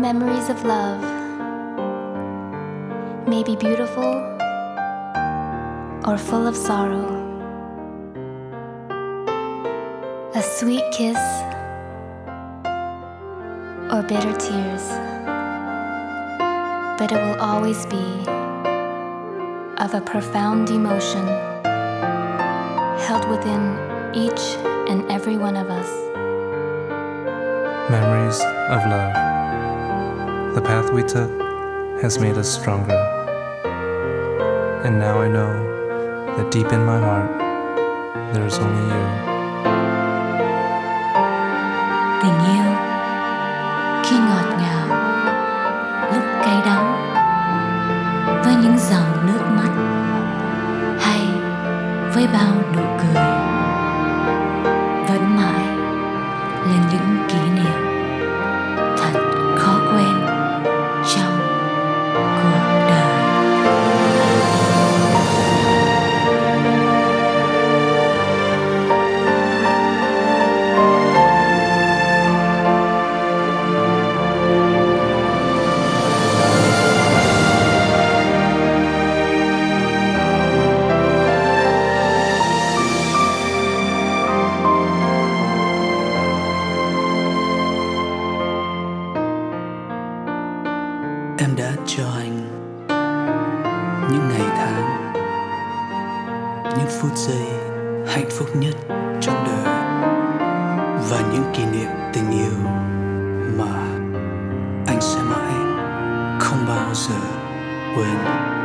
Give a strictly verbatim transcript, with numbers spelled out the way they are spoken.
Memories of love may be beautiful or full of sorrow. A sweet kiss or bitter tears, but it will always be of a profound emotion held within each and every one of us. Memories of love. The path we took has made us stronger. And now I know that deep in my heart, there is only you. Tình yêu khi ngọt ngào, lúc cay đắng, với những dòng nước mắt hay với bao nụ cười, vẫn mãi là những kỷ niệm thật khó quên trong cuộc đời. Em đã cho anh những ngày tháng, những phút giây hạnh phúc nhất trong đời, và những kỷ niệm tình yêu mà anh sẽ mãi không bao giờ quên.